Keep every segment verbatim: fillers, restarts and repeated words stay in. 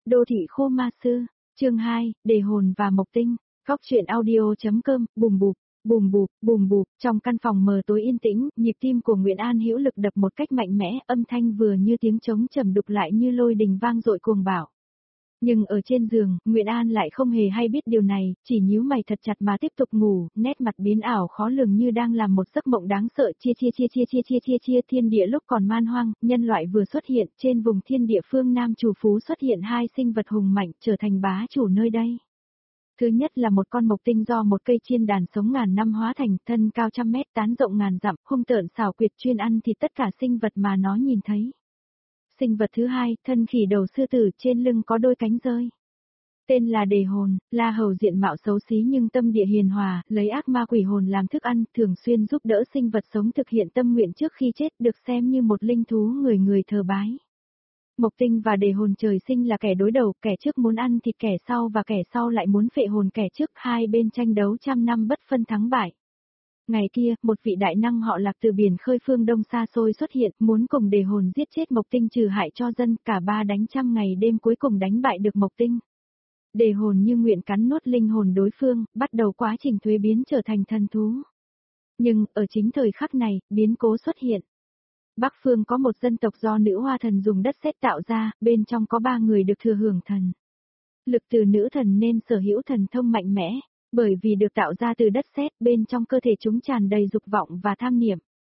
Đô thị khu ma sư, chương hai, đề hồn và mộc tinh, góc truyện audio.com, bùm bụp, bùm bụp, bùm bụp, trong căn phòng mờ tối yên tĩnh, nhịp tim của Nguyễn An hữu lực đập một cách mạnh mẽ, âm thanh vừa như tiếng trống trầm đục lại như lôi đình vang dội cuồng bạo. Nhưng ở trên giường, Nguyễn An lại không hề hay biết điều này, chỉ nhíu mày thật chặt mà tiếp tục ngủ, nét mặt biến ảo khó lường như đang làm một giấc mộng đáng sợ. Chia chia chia chia chia chia chia chia thiên địa lúc còn man hoang, nhân loại vừa xuất hiện, trên vùng thiên địa phương Nam Trù Phú xuất hiện hai sinh vật hùng mạnh, trở thành bá chủ nơi đây. Thứ nhất là một con mộc tinh do một cây chiên đàn sống ngàn năm hóa thành, thân cao trăm mét, tán rộng ngàn dặm, hung tợn xảo quyệt, chuyên ăn thịt tất cả sinh vật mà nó nhìn thấy. Sinh vật thứ hai, thân khỉ đầu sư tử, trên lưng có đôi cánh rơi. Tên là đề hồn, là hầu diện mạo xấu xí nhưng tâm địa hiền hòa, lấy ác ma quỷ hồn làm thức ăn, thường xuyên giúp đỡ sinh vật sống thực hiện tâm nguyện trước khi chết, được xem như một linh thú người người thờ bái. Mộc tinh và đề hồn trời sinh là kẻ đối đầu, kẻ trước muốn ăn thịt kẻ sau và kẻ sau lại muốn phệ hồn kẻ trước, hai bên tranh đấu trăm năm bất phân thắng bại. Ngày kia, một vị đại năng họ Lạc từ biển khơi phương Đông xa xôi xuất hiện, muốn cùng đề hồn giết chết mộc tinh trừ hại cho dân, cả ba đánh trăm ngày đêm cuối cùng đánh bại được mộc tinh. Đề hồn như nguyện cắn nuốt linh hồn đối phương, bắt đầu quá trình thuế biến trở thành thần thú. Nhưng, ở chính thời khắc này, biến cố xuất hiện. Bắc phương có một dân tộc do nữ hoa thần dùng đất sét tạo ra, bên trong có ba người được thừa hưởng thần lực từ nữ thần nên sở hữu thần thông mạnh mẽ. Bởi vì được tạo ra từ đất sét, bên trong cơ thể chúng tràn đầy dục vọng và tham niệm.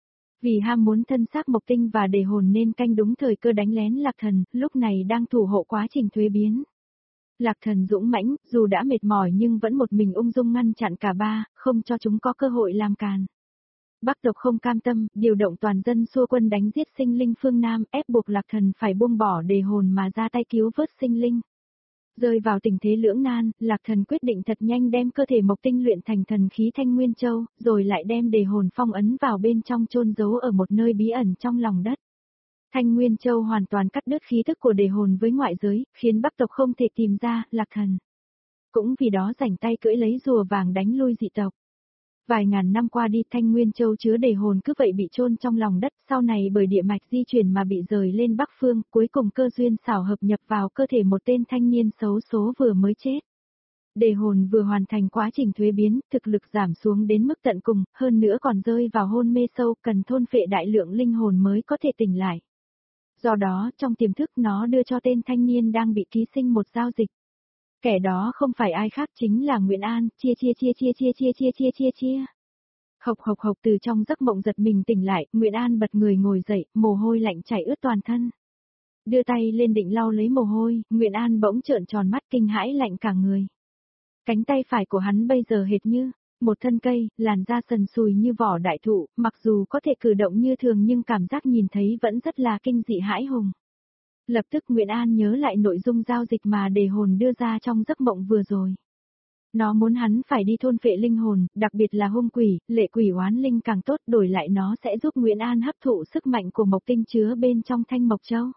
Vì ham muốn thân xác mộc tinh và đề hồn nên canh đúng thời cơ đánh lén Lạc Thần, lúc này đang thủ hộ quá trình thuế biến. Lạc Thần dũng mãnh, dù đã mệt mỏi nhưng vẫn một mình ung dung ngăn chặn cả ba, không cho chúng có cơ hội làm càn. Bắc tộc không cam tâm, điều động toàn dân xua quân đánh giết sinh linh phương Nam, ép buộc Lạc Thần phải buông bỏ đề hồn mà ra tay cứu vớt sinh linh. Rơi vào tình thế lưỡng nan, Lạc Thần quyết định thật nhanh đem cơ thể mộc tinh luyện thành thần khí Thanh Nguyên Châu, rồi lại đem đề hồn phong ấn vào bên trong chôn giấu ở một nơi bí ẩn trong lòng đất. Thanh Nguyên Châu hoàn toàn cắt đứt khí thức của đề hồn với ngoại giới, khiến Bắc tộc không thể tìm ra Lạc Thần. Cũng vì đó rảnh tay cưỡi lấy rùa vàng đánh lui dị tộc. Vài ngàn năm qua đi, Thanh Nguyên Châu chứa đề hồn cứ vậy bị chôn trong lòng đất, sau này bởi địa mạch di chuyển mà bị rời lên Bắc phương, cuối cùng cơ duyên xảo hợp nhập vào cơ thể một tên thanh niên xấu số vừa mới chết. Đề hồn vừa hoàn thành quá trình thuế biến, thực lực giảm xuống đến mức tận cùng, hơn nữa còn rơi vào hôn mê sâu, cần thôn phệ đại lượng linh hồn mới có thể tỉnh lại. Do đó, trong tiềm thức nó đưa cho tên thanh niên đang bị ký sinh một giao dịch. Kẻ đó không phải ai khác chính là Nguyễn An, chia chia chia chia chia chia chia chia chia chia. Hộc hộc hộc, từ trong giấc mộng giật mình tỉnh lại, Nguyễn An bật người ngồi dậy, mồ hôi lạnh chảy ướt toàn thân. Đưa tay lên định lau lấy mồ hôi, Nguyễn An bỗng trợn tròn mắt kinh hãi lạnh cả người. Cánh tay phải của hắn bây giờ hệt như một thân cây, làn da sần sùi như vỏ đại thụ, mặc dù có thể cử động như thường nhưng cảm giác nhìn thấy vẫn rất là kinh dị hãi hùng. Lập tức Nguyễn An nhớ lại nội dung giao dịch mà đề hồn đưa ra trong giấc mộng vừa rồi. Nó muốn hắn phải đi thôn phệ linh hồn, đặc biệt là hung quỷ, lệ quỷ oán linh càng tốt, đổi lại nó sẽ giúp Nguyễn An hấp thụ sức mạnh của mộc tinh chứa bên trong thanh mộc châu.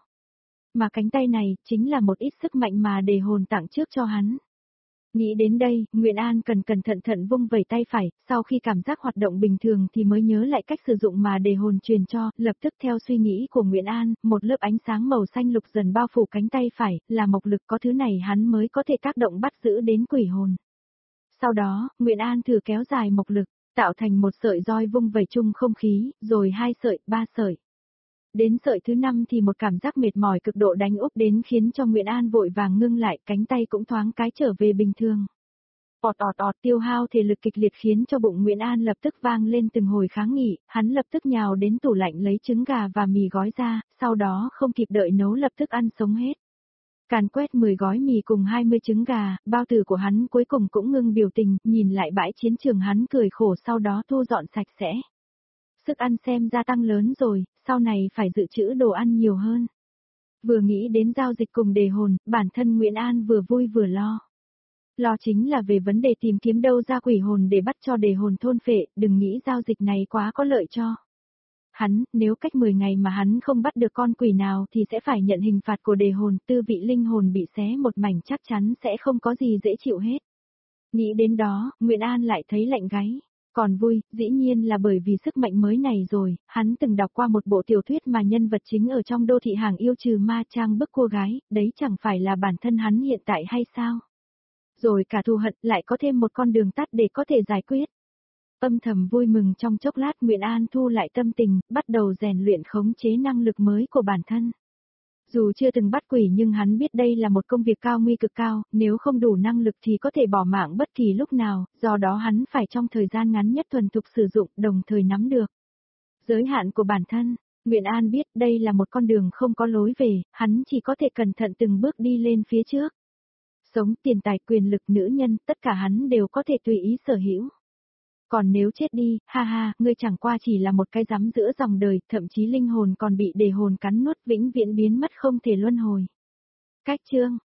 Mà cánh tay này, chính là một ít sức mạnh mà đề hồn tặng trước cho hắn. Nghĩ đến đây, Nguyễn An cần cẩn thận thận vung vẩy tay phải, sau khi cảm giác hoạt động bình thường thì mới nhớ lại cách sử dụng mà đề hồn truyền cho, lập tức theo suy nghĩ của Nguyễn An, một lớp ánh sáng màu xanh lục dần bao phủ cánh tay phải, là mộc lực, có thứ này hắn mới có thể tác động bắt giữ đến quỷ hồn. Sau đó, Nguyễn An thử kéo dài mộc lực, tạo thành một sợi roi vung vẩy chung không khí, rồi hai sợi, ba sợi. Đến sợi thứ năm thì một cảm giác mệt mỏi cực độ đánh úp đến khiến cho Nguyễn An vội vàng ngưng lại, cánh tay cũng thoáng cái trở về bình thường. Ọt ọt ọt, tiêu hao thể lực kịch liệt khiến cho bụng Nguyễn An lập tức vang lên từng hồi kháng nghị, hắn lập tức nhào đến tủ lạnh lấy trứng gà và mì gói ra, sau đó không kịp đợi nấu lập tức ăn sống hết. Càn quét mười gói mì cùng hai mươi trứng gà, bao tử của hắn cuối cùng cũng ngưng biểu tình, nhìn lại bãi chiến trường hắn cười khổ, sau đó thu dọn sạch sẽ. Sức ăn xem ra tăng lớn rồi, sau này phải dự trữ đồ ăn nhiều hơn. Vừa nghĩ đến giao dịch cùng đề hồn, bản thân Nguyễn An vừa vui vừa lo. Lo chính là về vấn đề tìm kiếm đâu ra quỷ hồn để bắt cho đề hồn thôn phệ, đừng nghĩ giao dịch này quá có lợi cho hắn, nếu cách mười ngày mà hắn không bắt được con quỷ nào thì sẽ phải nhận hình phạt của đề hồn, tư vị linh hồn bị xé một mảnh chắc chắn sẽ không có gì dễ chịu hết. Nghĩ đến đó, Nguyễn An lại thấy lạnh gáy. Còn vui, dĩ nhiên là bởi vì sức mạnh mới này rồi, hắn từng đọc qua một bộ tiểu thuyết mà nhân vật chính ở trong đô thị hàng yêu trừ ma trang bức cô gái, đấy chẳng phải là bản thân hắn hiện tại hay sao? Rồi cả thù hận lại có thêm một con đường tắt để có thể giải quyết. Âm thầm vui mừng trong chốc lát Nguyễn An thu lại tâm tình, bắt đầu rèn luyện khống chế năng lực mới của bản thân. Dù chưa từng bắt quỷ nhưng hắn biết đây là một công việc cao nguy cực cao, nếu không đủ năng lực thì có thể bỏ mạng bất kỳ lúc nào, do đó hắn phải trong thời gian ngắn nhất thuần thục sử dụng, đồng thời nắm được giới hạn của bản thân. Nguyễn An biết đây là một con đường không có lối về, hắn chỉ có thể cẩn thận từng bước đi lên phía trước. Sống, tiền tài, quyền lực, nữ nhân, tất cả hắn đều có thể tùy ý sở hữu. Còn nếu chết đi, ha ha, ngươi chẳng qua chỉ là một cái rắm giữa dòng đời, thậm chí linh hồn còn bị đề hồn cắn nuốt vĩnh viễn biến mất không thể luân hồi. Cách chương